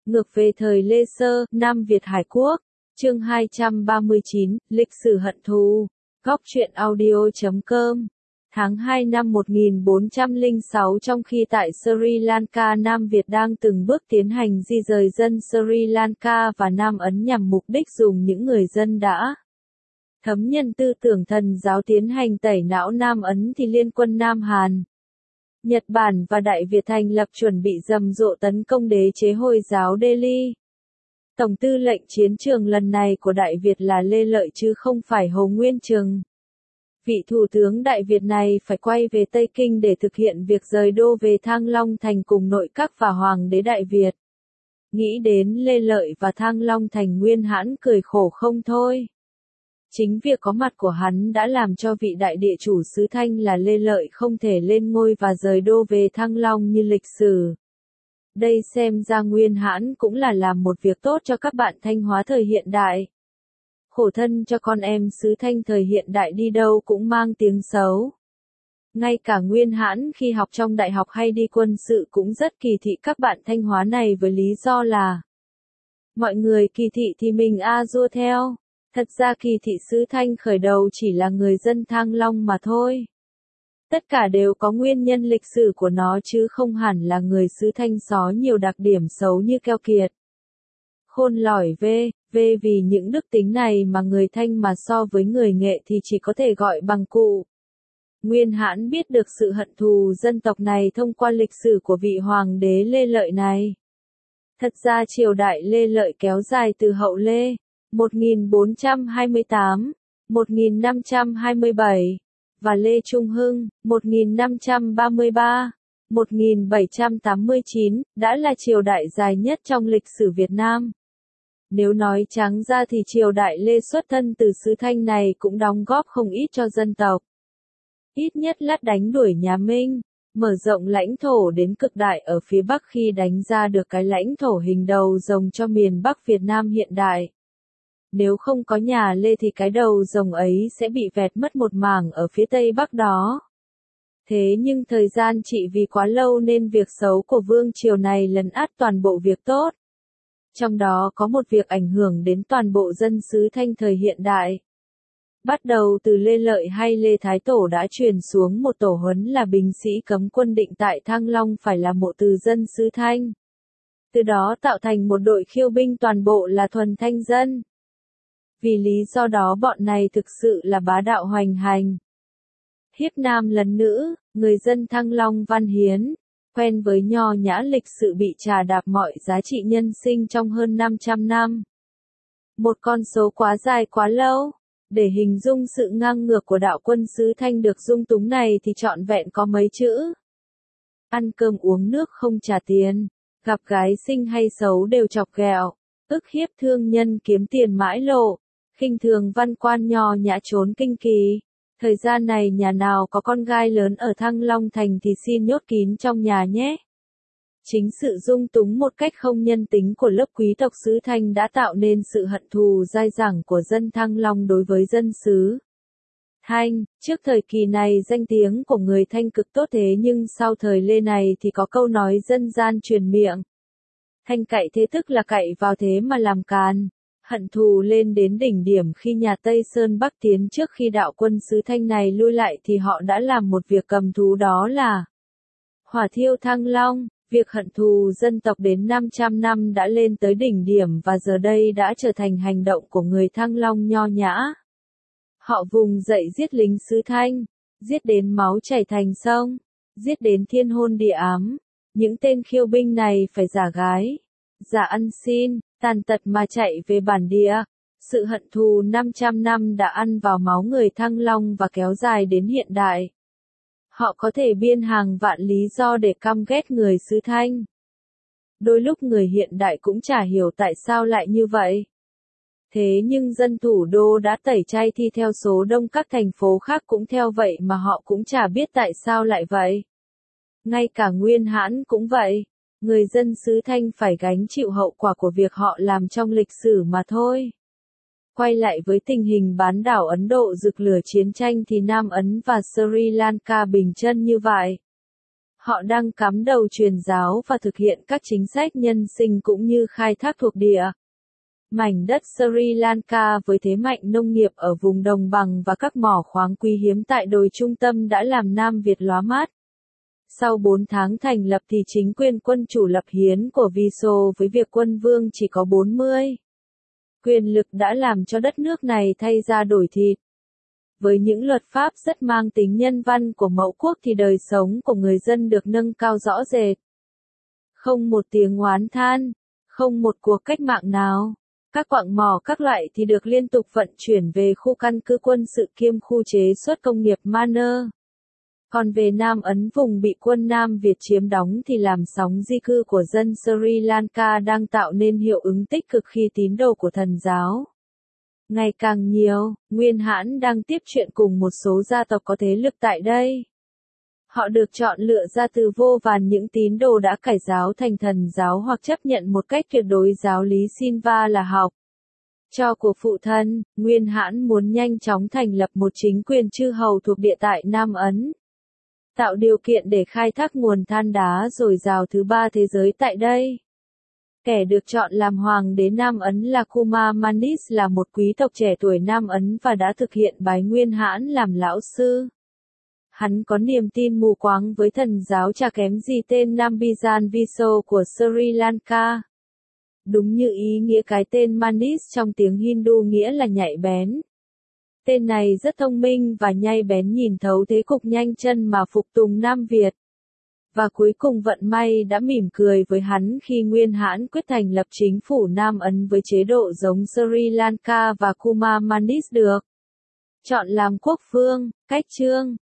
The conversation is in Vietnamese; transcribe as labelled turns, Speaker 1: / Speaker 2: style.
Speaker 1: Ngược về thời Lê Sơ, Nam Việt Hải Quốc. Chương 239, Lịch sử hận thù. Góc truyện audio.com. Tháng 2 năm 1406, trong khi tại Sri Lanka, Nam Việt đang từng bước tiến hành di rời dân Sri Lanka và Nam Ấn nhằm mục đích dùng những người dân đã thấm nhuần tư tưởng thần giáo tiến hành tẩy não Nam Ấn, thì liên quân Nam Hàn, Nhật Bản và Đại Việt thành lập chuẩn bị rầm rộ tấn công đế chế Hồi giáo Delhi. Tổng tư lệnh chiến trường lần này của Đại Việt là Lê Lợi chứ không phải Hồ Nguyên Trừng. Vị thủ tướng Đại Việt này phải quay về Tây Kinh để thực hiện việc rời đô về Thăng Long Thành cùng nội các và Hoàng đế Đại Việt. Nghĩ đến Lê Lợi và Thăng Long Thành, Nguyên Hãn cười khổ không thôi. Chính việc có mặt của hắn đã làm cho vị đại địa chủ xứ Thanh là Lê Lợi không thể lên ngôi và rời đô về Thăng Long như lịch sử. Đây xem ra Nguyên Hãn cũng là làm một việc tốt cho các bạn Thanh Hóa thời hiện đại. Khổ thân cho con em xứ Thanh thời hiện đại đi đâu cũng mang tiếng xấu. Ngay cả Nguyên Hãn khi học trong đại học hay đi quân sự cũng rất kỳ thị các bạn Thanh Hóa này với lý do là mọi người kỳ thị thì mình dua theo. Thật ra kỳ thị xứ Thanh khởi đầu chỉ là người dân Thăng Long mà thôi. Tất cả đều có nguyên nhân lịch sử của nó chứ không hẳn là người xứ Thanh có nhiều đặc điểm xấu như keo kiệt, khôn lỏi vì những đức tính này mà người Thanh mà so với người Nghệ thì chỉ có thể gọi bằng cụ. Nguyên Hãn biết được sự hận thù dân tộc này thông qua lịch sử của vị hoàng đế Lê Lợi này. Thật ra triều đại Lê Lợi kéo dài từ hậu Lê 1428, 1527 và Lê Trung Hưng 1533, 1789 đã là triều đại dài nhất trong lịch sử Việt Nam. Nếu nói trắng ra thì triều đại Lê xuất thân từ xứ Thanh này cũng đóng góp không ít cho dân tộc. Ít nhất là đánh đuổi nhà Minh, mở rộng lãnh thổ đến cực đại ở phía Bắc khi đánh ra được cái lãnh thổ hình đầu rồng cho miền Bắc Việt Nam hiện đại. Nếu không có nhà Lê thì cái đầu rồng ấy sẽ bị vẹt mất một mảng ở phía Tây Bắc đó. Thế nhưng thời gian trị vì quá lâu nên việc xấu của vương triều này lấn át toàn bộ việc tốt. Trong đó có một việc ảnh hưởng đến toàn bộ dân xứ Thanh thời hiện đại. Bắt đầu từ Lê Lợi hay Lê Thái Tổ đã truyền xuống một tổ huấn là binh sĩ cấm quân định tại Thăng Long phải là mộ từ dân xứ Thanh. Từ đó tạo thành một đội khiêu binh toàn bộ là thuần Thanh dân. Vì lý do đó bọn này thực sự là bá đạo hoành hành, hiếp nam lấn nữ, người dân Thăng Long văn hiến, quen với nho nhã lịch sự bị trà đạp mọi giá trị nhân sinh trong hơn 500 năm. Một con số quá dài quá lâu, để hình dung sự ngang ngược của đạo quân xứ Thanh được dung túng này thì trọn vẹn có mấy chữ. Ăn cơm uống nước không trả tiền, gặp gái xinh hay xấu đều chọc ghẹo, ức hiếp thương nhân kiếm tiền mãi lộ, khinh thường văn quan nho nhã trốn kinh kỳ. Thời gian này nhà nào có con gái lớn ở Thăng Long Thành thì xin nhốt kín trong nhà nhé. Chính sự dung túng một cách không nhân tính của lớp quý tộc xứ Thanh đã tạo nên sự hận thù dai dẳng của dân Thăng Long đối với dân xứ Thanh. Trước thời kỳ này danh tiếng của người Thanh cực tốt, thế nhưng sau thời Lê này thì có câu nói dân gian truyền miệng. Thanh cậy thế tức là cậy vào thế mà làm càn. Hận thù lên đến đỉnh điểm khi nhà Tây Sơn Bắc tiến. Trước khi đạo quân xứ Thanh này lui lại thì họ đã làm một việc cầm thú, đó là hỏa thiêu Thăng Long. Việc hận thù dân tộc đến 500 năm đã lên tới đỉnh điểm và giờ đây đã trở thành hành động của người Thăng Long nho nhã. Họ vùng dậy giết lính xứ Thanh, giết đến máu chảy thành sông, giết đến thiên hôn địa ám. Những tên khiêu binh này phải giả gái, giả ăn xin, tàn tật mà chạy về bản địa. Sự hận thù 500 năm đã ăn vào máu người Thăng Long và kéo dài đến hiện đại. Họ có thể biên hàng vạn lý do để căm ghét người xứ Thanh. Đôi lúc người hiện đại cũng chả hiểu tại sao lại như vậy. Thế nhưng dân thủ đô đã tẩy chay thì theo số đông các thành phố khác cũng theo vậy mà họ cũng chả biết tại sao lại vậy. Ngay cả Nguyên Hãn cũng vậy. Người dân xứ Thanh phải gánh chịu hậu quả của việc họ làm trong lịch sử mà thôi. Quay lại với tình hình bán đảo Ấn Độ rực lửa chiến tranh thì Nam Ấn và Sri Lanka bình chân như vậy. Họ đang cắm đầu truyền giáo và thực hiện các chính sách nhân sinh cũng như khai thác thuộc địa. Mảnh đất Sri Lanka với thế mạnh nông nghiệp ở vùng đồng bằng và các mỏ khoáng quý hiếm tại đồi trung tâm đã làm Nam Việt lóa mắt. Sau 4 tháng thành lập thì chính quyền quân chủ lập hiến của Viso với việc quân vương chỉ có 40 quyền lực đã làm cho đất nước này thay da đổi thịt. Với những luật pháp rất mang tính nhân văn của mẫu quốc thì đời sống của người dân được nâng cao rõ rệt. Không một tiếng oán than, không một cuộc cách mạng nào. Các quặng mỏ các loại thì được liên tục vận chuyển về khu căn cứ quân sự kiêm khu chế xuất công nghiệp Manner. Còn về Nam Ấn vùng bị quân Nam Việt chiếm đóng thì làn sóng di cư của dân Sri Lanka đang tạo nên hiệu ứng tích cực khi tín đồ của thần giáo ngày càng nhiều. Nguyên hãn đang tiếp chuyện cùng một số gia tộc có thế lực tại đây. Họ được chọn lựa ra từ vô vàn những tín đồ đã cải giáo thành thần giáo hoặc chấp nhận một cách tuyệt đối giáo lý Silva là học trò của phụ thân. Nguyên hãn muốn nhanh chóng thành lập một chính quyền chư hầu thuộc địa tại Nam Ấn, tạo điều kiện để khai thác nguồn than đá dồi dào thứ ba thế giới tại đây. Kẻ được chọn làm hoàng đế Nam Ấn là Kumar Manis, là một quý tộc trẻ tuổi Nam Ấn và đã thực hiện bái Nguyên hãn làm lão sư. Hắn có niềm tin mù quáng với thần giáo chả kém gì tên Nambijan Viso của Sri Lanka. Đúng như ý nghĩa cái tên Manis trong tiếng Hindu nghĩa là nhạy bén. Tên này rất thông minh và nhạy bén, nhìn thấu thế cục, nhanh chân mà phục tùng Nam Việt. Và cuối cùng vận may đã mỉm cười với hắn khi Nguyên hãn quyết thành lập chính phủ Nam Ấn với chế độ giống Sri Lanka và Kumar Manis được chọn làm quốc vương. Cách chương